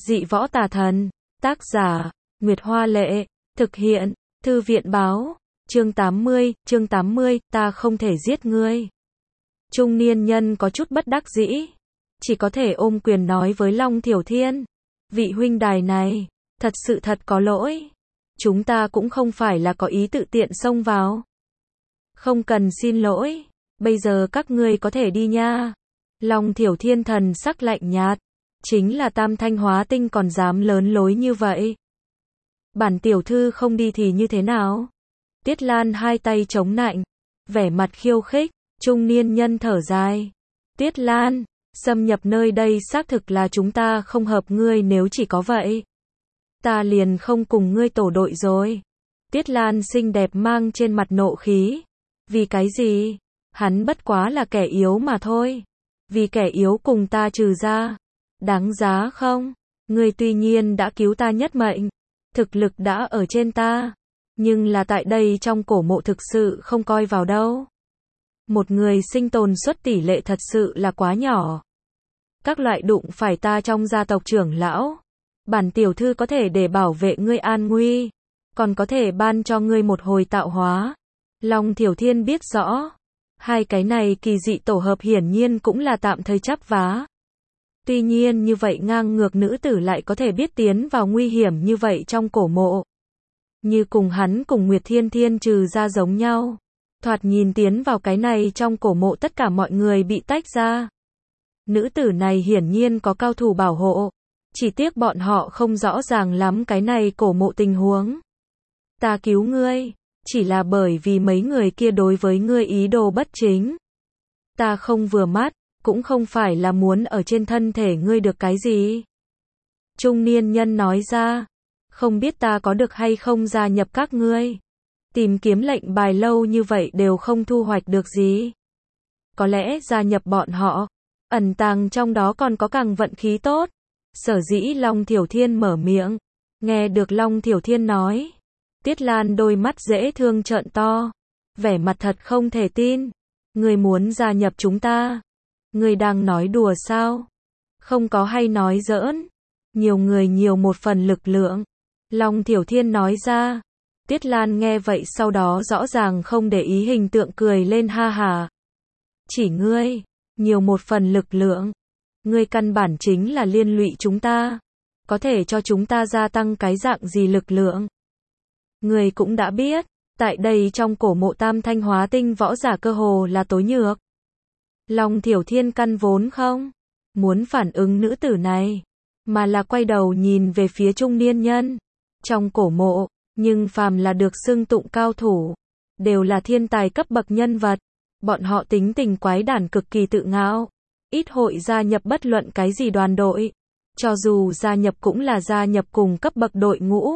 Dị võ tà thần. Tác giả, Nguyệt Hoa Lệ. Thực hiện, Thư viện báo. Chương 80, ta không thể giết ngươi. Trung niên nhân có chút bất đắc dĩ. Chỉ có thể ôm quyền nói với Long Thiểu Thiên. Vị huynh đài này, thật có lỗi. Chúng ta cũng không phải là có ý tự tiện xông vào. Không cần xin lỗi. Bây giờ các ngươi có thể đi nha. Long Thiểu Thiên thần sắc lạnh nhạt. Chính là Tam Thanh Hóa Tinh còn dám lớn lối như vậy. Bản tiểu thư không đi thì như thế nào? Tiết Lan hai tay chống nạnh, vẻ mặt khiêu khích. Trung niên nhân thở dài. Tiết Lan, xâm nhập nơi đây xác thực là chúng ta không hợp ngươi, nếu chỉ có vậy, ta liền không cùng ngươi tổ đội rồi. Tiết Lan xinh đẹp mang trên mặt nộ khí. Vì cái gì? Hắn bất quá là kẻ yếu mà thôi. Vì kẻ yếu cùng ta trừ ra, đáng giá không? Ngươi tuy nhiên đã cứu ta nhất mệnh, thực lực đã ở trên ta, nhưng là tại đây trong cổ mộ thực sự không coi vào đâu. Một người sinh tồn suất tỷ lệ thật sự là quá nhỏ. Các loại đụng phải ta trong gia tộc trưởng lão, bản tiểu thư có thể để bảo vệ ngươi an nguy, còn có thể ban cho ngươi một hồi tạo hóa. Long Thiểu Thiên biết rõ, hai cái này kỳ dị tổ hợp hiển nhiên cũng là tạm thời chắp vá. Tuy nhiên như vậy ngang ngược nữ tử lại có thể biết tiến vào nguy hiểm như vậy trong cổ mộ. Như cùng hắn cùng Nguyệt Thiên Thiên trừ ra giống nhau. Thoạt nhìn tiến vào cái này trong cổ mộ tất cả mọi người bị tách ra. Nữ tử này hiển nhiên có cao thủ bảo hộ. Chỉ tiếc bọn họ không rõ ràng lắm cái này cổ mộ tình huống. Ta cứu ngươi, chỉ là bởi vì mấy người kia đối với ngươi ý đồ bất chính. Ta không vừa mắt, cũng không phải là muốn ở trên thân thể ngươi được cái gì. Trung niên nhân nói ra, không biết ta có được hay không gia nhập các ngươi. Tìm kiếm lệnh bài lâu như vậy đều không thu hoạch được gì. Có lẽ gia nhập bọn họ, ẩn tàng trong đó còn có càng vận khí tốt. Sở dĩ Long Thiểu Thiên mở miệng. Nghe được Long Thiểu Thiên nói, Tiết Lan đôi mắt dễ thương trợn to, vẻ mặt thật không thể tin. Ngươi muốn gia nhập chúng ta? Ngươi đang nói đùa sao? Không có hay nói giỡn. Nhiều người nhiều một phần lực lượng. Long Thiểu Thiên nói ra. Tiết Lan nghe vậy sau đó rõ ràng không để ý hình tượng cười lên ha hà. Chỉ ngươi, nhiều một phần lực lượng. Ngươi căn bản chính là liên lụy chúng ta. Có thể cho chúng ta gia tăng cái dạng gì lực lượng? Ngươi cũng đã biết, tại đây trong cổ mộ Tam Thanh Hóa Tinh võ giả cơ hồ là tối nhược. Long Thiểu Thiên căn vốn không muốn phản ứng nữ tử này, mà là quay đầu nhìn về phía trung niên nhân. Trong cổ mộ, nhưng phàm là được xưng tụng cao thủ, đều là thiên tài cấp bậc nhân vật. Bọn họ tính tình quái đản cực kỳ tự ngạo, ít hội gia nhập bất luận cái gì đoàn đội. Cho dù gia nhập cũng là gia nhập cùng cấp bậc đội ngũ.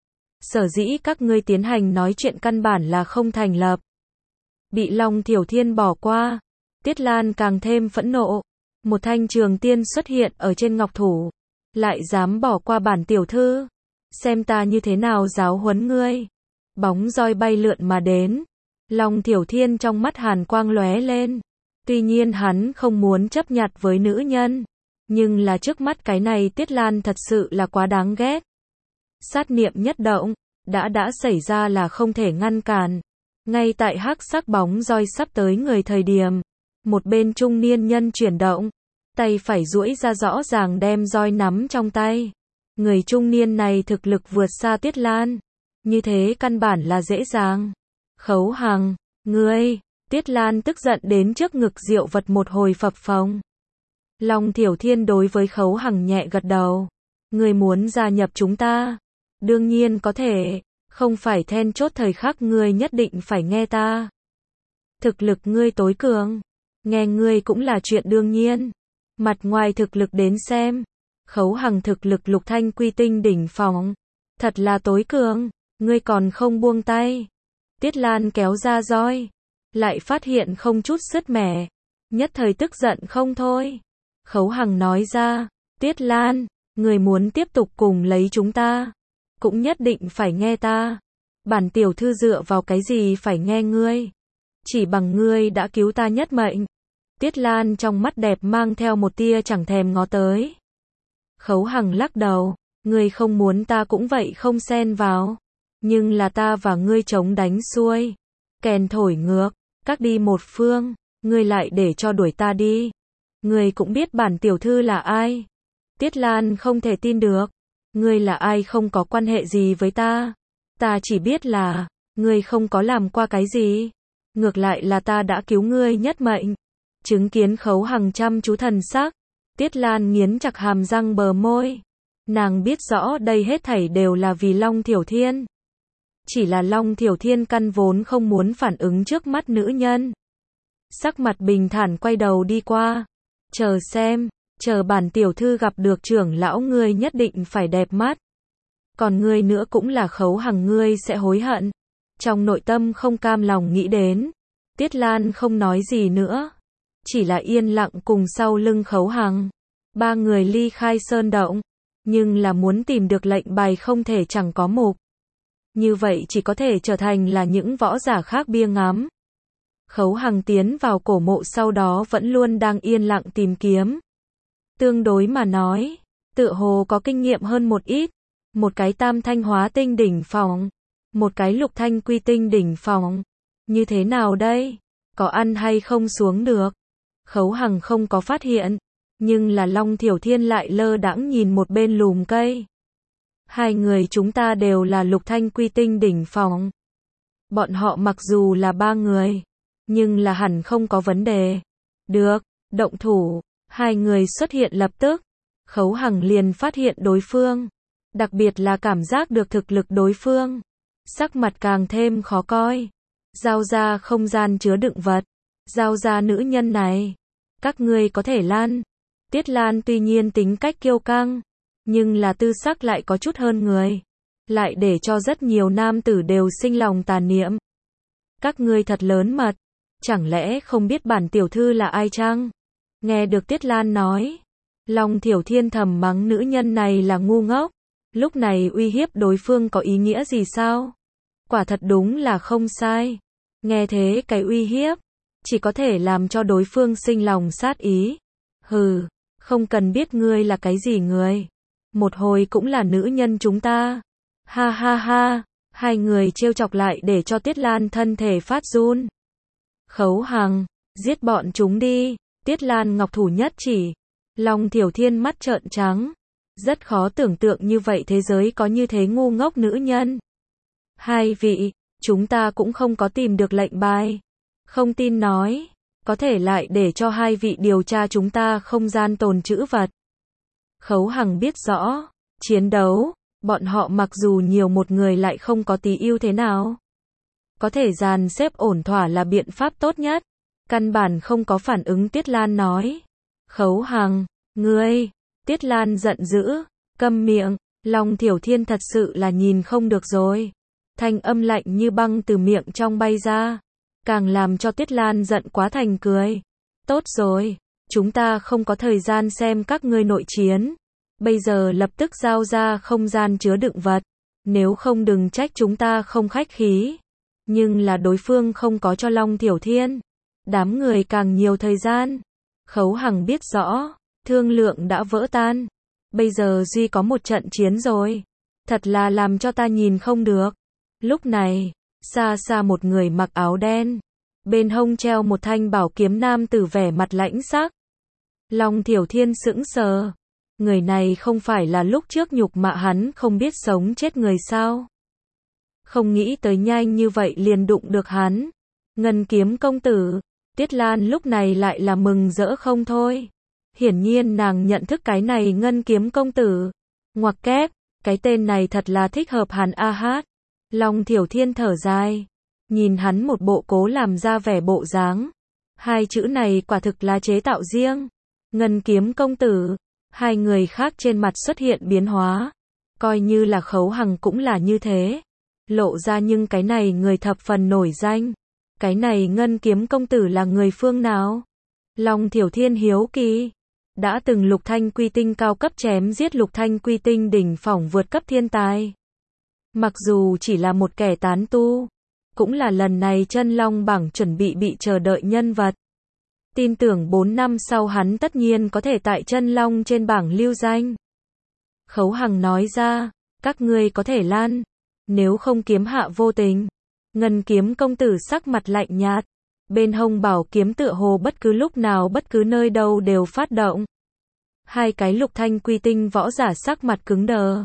Sở dĩ các ngươi tiến hành nói chuyện căn bản là không thành lập. Bị Long Thiểu Thiên bỏ qua, Tiết Lan càng thêm phẫn nộ. Một thanh trường tiên xuất hiện ở trên ngọc thủ. Lại dám bỏ qua bản tiểu thư. Xem ta như thế nào giáo huấn ngươi. Bóng roi bay lượn mà đến. Long Thiểu Thiên trong mắt hàn quang lóe lên. Tuy nhiên hắn không muốn chấp nhặt với nữ nhân. Nhưng là trước mắt cái này Tiết Lan thật sự là quá đáng ghét. Sát niệm nhất động, đã xảy ra là không thể ngăn cản. Ngay tại hắc sắc bóng roi sắp tới người thời điểm, một bên trung niên nhân chuyển động, tay phải duỗi ra rõ ràng đem roi nắm trong tay. Người trung niên này thực lực vượt xa Tiết Lan, như thế căn bản là dễ dàng. Khấu Hằng, ngươi! Tiết Lan tức giận đến trước ngực diệu vật một hồi phập phồng. Long Thiểu Thiên đối với Khấu Hằng nhẹ gật đầu. Ngươi muốn gia nhập chúng ta? Đương nhiên có thể, không phải then chốt thời khắc ngươi nhất định phải nghe ta. Thực lực ngươi tối cường, nghe ngươi cũng là chuyện đương nhiên. Mặt ngoài thực lực đến xem, Khấu Hằng thực lực lục thanh quy tinh đỉnh phong, thật là tối cường, ngươi còn không buông tay. Tiết Lan kéo ra roi, lại phát hiện không chút sứt mẻ, nhất thời tức giận không thôi. Khấu Hằng nói ra, Tiết Lan, ngươi muốn tiếp tục cùng lấy chúng ta, cũng nhất định phải nghe ta. Bản tiểu thư dựa vào cái gì phải nghe ngươi? Chỉ bằng ngươi đã cứu ta nhất mệnh. Tiết Lan trong mắt đẹp mang theo một tia chẳng thèm ngó tới. Khấu Hằng lắc đầu, ngươi không muốn ta cũng vậy không xen vào. Nhưng là ta và ngươi chống đánh xuôi. Kèn thổi ngược, các đi một phương, ngươi lại để cho đuổi ta đi. Ngươi cũng biết bản tiểu thư là ai. Tiết Lan không thể tin được. Ngươi là ai không có quan hệ gì với ta. Ta chỉ biết là, ngươi không có làm qua cái gì. Ngược lại là ta đã cứu ngươi nhất mệnh. Chứng kiến Khấu Hằng chăm chú thần sắc. Tiết Lan nghiến chặt hàm răng bờ môi. Nàng biết rõ đây hết thảy đều là vì Long Thiểu Thiên. Chỉ là Long Thiểu Thiên căn vốn không muốn phản ứng trước mắt nữ nhân. Sắc mặt bình thản quay đầu đi qua. Chờ xem, chờ bản tiểu thư gặp được trưởng lão ngươi nhất định phải đẹp mắt. Còn ngươi nữa cũng là Khấu Hằng ngươi sẽ hối hận. Trong nội tâm không cam lòng nghĩ đến. Tiết Lan không nói gì nữa. Chỉ là yên lặng cùng sau lưng Khấu Hằng. Ba người ly khai sơn động. Nhưng là muốn tìm được lệnh bài không thể chẳng có mục. Như vậy chỉ có thể trở thành là những võ giả khác bia ngắm. Khấu Hằng tiến vào cổ mộ sau đó vẫn luôn đang yên lặng tìm kiếm. Tương đối mà nói, tựa hồ có kinh nghiệm hơn một ít. Một cái tam thanh hóa tinh đỉnh phong. Một cái lục thanh quy tinh đỉnh phong. Như thế nào đây? Có ăn hay không xuống được? Khấu Hằng không có phát hiện. Nhưng là Long Thiểu Thiên lại lơ đãng nhìn một bên lùm cây. Hai người chúng ta đều là lục thanh quy tinh đỉnh phong. Bọn họ mặc dù là ba người. Nhưng là hẳn không có vấn đề. Được, động thủ. Hai người xuất hiện lập tức. Khấu Hằng liền phát hiện đối phương. Đặc biệt là cảm giác được thực lực đối phương. Sắc mặt càng thêm khó coi. Giao ra không gian chứa đựng vật. Giao ra nữ nhân này. Các ngươi có thể lan. Tiết Lan tuy nhiên tính cách kiêu căng. Nhưng là tư sắc lại có chút hơn người. Lại để cho rất nhiều nam tử đều sinh lòng tà niệm. Các ngươi thật lớn mật. Chẳng lẽ không biết bản tiểu thư là ai chăng? Nghe được Tiết Lan nói. Long Thiểu Thiên thầm mắng nữ nhân này là ngu ngốc. Lúc này uy hiếp đối phương có ý nghĩa gì sao? Quả thật đúng là không sai. Nghe thế cái uy hiếp. Chỉ có thể làm cho đối phương sinh lòng sát ý. Hừ, không cần biết ngươi là cái gì người. Một hồi cũng là nữ nhân chúng ta. Ha ha ha. Hai người trêu chọc lại để cho Tiết Lan thân thể phát run. Khấu Hằng, giết bọn chúng đi. Tiết Lan ngọc thủ nhất chỉ. Long Thiểu Thiên mắt trợn trắng. Rất khó tưởng tượng như vậy thế giới có như thế ngu ngốc nữ nhân. Hai vị, chúng ta cũng không có tìm được lệnh bài. Không tin nói, có thể lại để cho hai vị điều tra chúng ta không gian tồn trữ vật. Khấu Hằng biết rõ, chiến đấu, bọn họ mặc dù nhiều một người lại không có tí ưu thế nào. Có thể dàn xếp ổn thỏa là biện pháp tốt nhất. Căn bản không có phản ứng Tiết Lan nói. Khấu Hằng, ngươi, Tiết Lan giận dữ, câm miệng, Long Thiểu Thiên thật sự là nhìn không được rồi. Thanh âm lạnh như băng từ miệng trong bay ra. Càng làm cho Tiết Lan giận quá thành cười. Tốt rồi, chúng ta không có thời gian xem các ngươi nội chiến. Bây giờ lập tức giao ra không gian chứa đựng vật. Nếu không đừng trách chúng ta không khách khí. Nhưng là đối phương không có cho Long Thiểu Thiên. Đám người càng nhiều thời gian. Khấu Hằng biết rõ, thương lượng đã vỡ tan. Bây giờ duy có một trận chiến rồi. Thật là làm cho ta nhìn không được. Lúc này, xa xa một người mặc áo đen. Bên hông treo một thanh bảo kiếm nam tử vẻ mặt lãnh sắc. Long Thiểu Thiên sững sờ. Người này không phải là lúc trước nhục mạ hắn không biết sống chết người sao. Không nghĩ tới nhanh như vậy liền đụng được hắn. Ngân kiếm công tử. Tiết Lan lúc này lại là mừng rỡ không thôi. Hiển nhiên nàng nhận thức cái này ngân kiếm công tử. Ngoặc kép, cái tên này thật là thích hợp hắn a hát. Long Thiểu Thiên thở dài. Nhìn hắn một bộ cố làm ra vẻ bộ dáng. Hai chữ này quả thực là chế tạo riêng. Ngân kiếm công tử. Hai người khác trên mặt xuất hiện biến hóa. Coi như là Khấu Hằng cũng là như thế. Lộ ra nhưng cái này người thập phần nổi danh. Cái này ngân kiếm công tử là người phương nào? Long Thiểu Thiên hiếu kỳ. Đã từng lục thanh quy tinh cao cấp chém giết lục thanh quy tinh đỉnh phỏng vượt cấp thiên tài. Mặc dù chỉ là một kẻ tán tu. Cũng là lần này chân long bảng chuẩn bị chờ đợi nhân vật. Tin tưởng 4 năm sau hắn tất nhiên có thể tại chân long trên bảng lưu danh. Khấu Hằng nói ra, các ngươi có thể lan, nếu không kiếm hạ vô tình. Ngân kiếm công tử sắc mặt lạnh nhạt, bên hông bảo kiếm tựa hồ bất cứ lúc nào bất cứ nơi đâu đều phát động. Hai cái lục thanh quy tinh võ giả sắc mặt cứng đờ.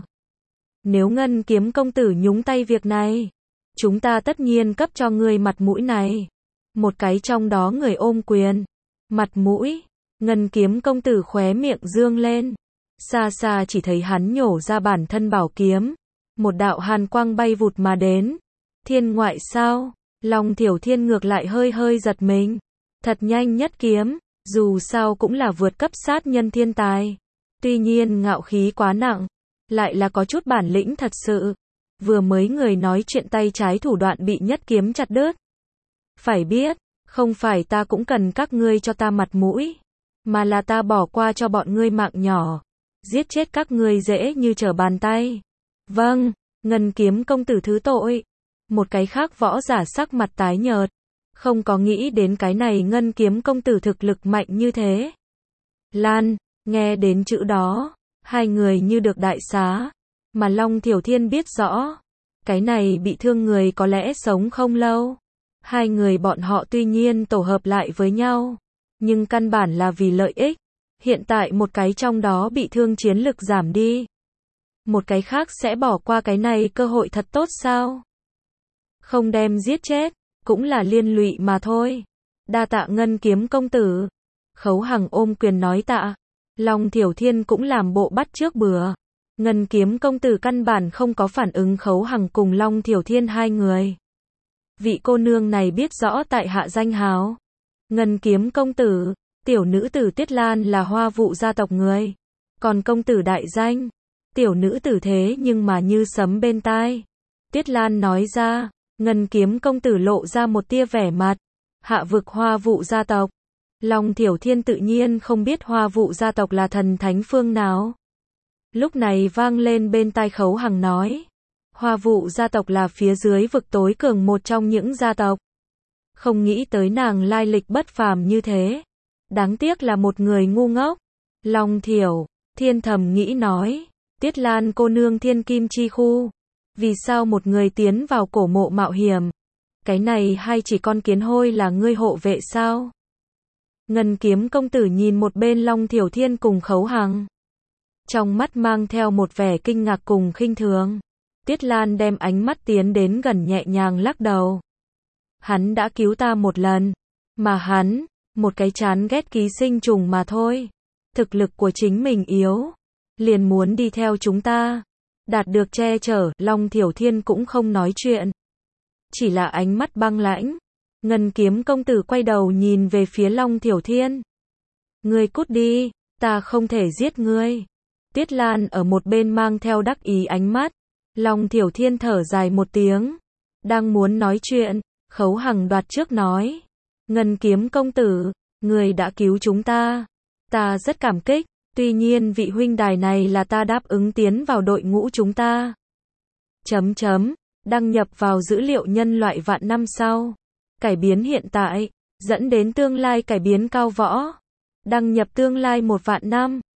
Nếu Ngân kiếm công tử nhúng tay việc này, chúng ta tất nhiên cấp cho ngươi mặt mũi này. Một cái trong đó người ôm quyền. Mặt mũi, Ngân kiếm công tử khóe miệng dương lên. Xa xa chỉ thấy hắn nhổ ra bản thân bảo kiếm. Một đạo hàn quang bay vụt mà đến. Thiên ngoại sao? Long Thiểu Thiên ngược lại hơi hơi giật mình. Thật nhanh nhất kiếm, dù sao cũng là vượt cấp sát nhân thiên tài. Tuy nhiên ngạo khí quá nặng, lại là có chút bản lĩnh thật sự. Vừa mới người nói chuyện tay trái thủ đoạn bị nhất kiếm chặt đứt. Phải biết, không phải ta cũng cần các ngươi cho ta mặt mũi, mà là ta bỏ qua cho bọn ngươi mạng nhỏ. Giết chết các ngươi dễ như trở bàn tay. Vâng, Ngân kiếm công tử thứ tội. Một cái khác võ giả sắc mặt tái nhợt. Không có nghĩ đến cái này Ngân kiếm công tử thực lực mạnh như thế. Lan, nghe đến chữ đó, hai người như được đại xá. Mà Long Thiểu Thiên biết rõ, cái này bị thương người có lẽ sống không lâu. Hai người bọn họ tuy nhiên tổ hợp lại với nhau, nhưng căn bản là vì lợi ích. Hiện tại một cái trong đó bị thương chiến lực giảm đi. Một cái khác sẽ bỏ qua cái này cơ hội thật tốt sao? Không đem giết chết, cũng là liên lụy mà thôi. Đa tạ Ngân kiếm công tử. Khấu Hằng ôm quyền nói tạ. Long Thiểu Thiên cũng làm bộ bắt trước bừa. Ngân kiếm công tử căn bản không có phản ứng Khấu Hằng cùng Long Thiểu Thiên hai người. Vị cô nương này biết rõ tại hạ danh hào. Ngân kiếm công tử, tiểu nữ tử Tiết Lan là Hoa Vụ gia tộc người. Còn công tử đại danh, tiểu nữ tử thế nhưng mà như sấm bên tai. Tiết Lan nói ra, Ngân kiếm công tử lộ ra một tia vẻ mặt. Hạ vực Hoa Vụ gia tộc. Long Thiểu Thiên tự nhiên không biết Hoa Vụ gia tộc là thần thánh phương nào. Lúc này vang lên bên tai Khấu Hằng nói. Hoa Vụ gia tộc là phía dưới vực tối cường một trong những gia tộc. Không nghĩ tới nàng lai lịch bất phàm như thế. Đáng tiếc là một người ngu ngốc. Long Thiểu Thiên thầm nghĩ nói. Tiết Lan cô nương thiên kim chi khu. Vì sao một người tiến vào cổ mộ mạo hiểm? Cái này hay chỉ con kiến hôi là ngươi hộ vệ sao? Ngân kiếm công tử nhìn một bên Long Thiểu Thiên cùng Khấu Hằng. Trong mắt mang theo một vẻ kinh ngạc cùng khinh thường. Tiết Lan đem ánh mắt tiến đến gần nhẹ nhàng lắc đầu. Hắn đã cứu ta một lần. Mà hắn, một cái chán ghét ký sinh trùng mà thôi. Thực lực của chính mình yếu. Liền muốn đi theo chúng ta. Đạt được che chở, Long Thiểu Thiên cũng không nói chuyện. Chỉ là ánh mắt băng lãnh. Ngân kiếm công tử quay đầu nhìn về phía Long Thiểu Thiên. Ngươi cút đi, ta không thể giết ngươi. Tiết Lan ở một bên mang theo đắc ý ánh mắt. Long Thiểu Thiên thở dài một tiếng. Đang muốn nói chuyện, Khấu Hằng đoạt trước nói. Ngân kiếm công tử, ngươi đã cứu chúng ta. Ta rất cảm kích, tuy nhiên vị huynh đài này là ta đáp ứng tiến vào đội ngũ chúng ta. Đăng nhập vào dữ liệu nhân loại vạn năm sau. Cải biến hiện tại, dẫn đến tương lai cải biến cao võ. Đăng nhập tương lai 1 vạn năm.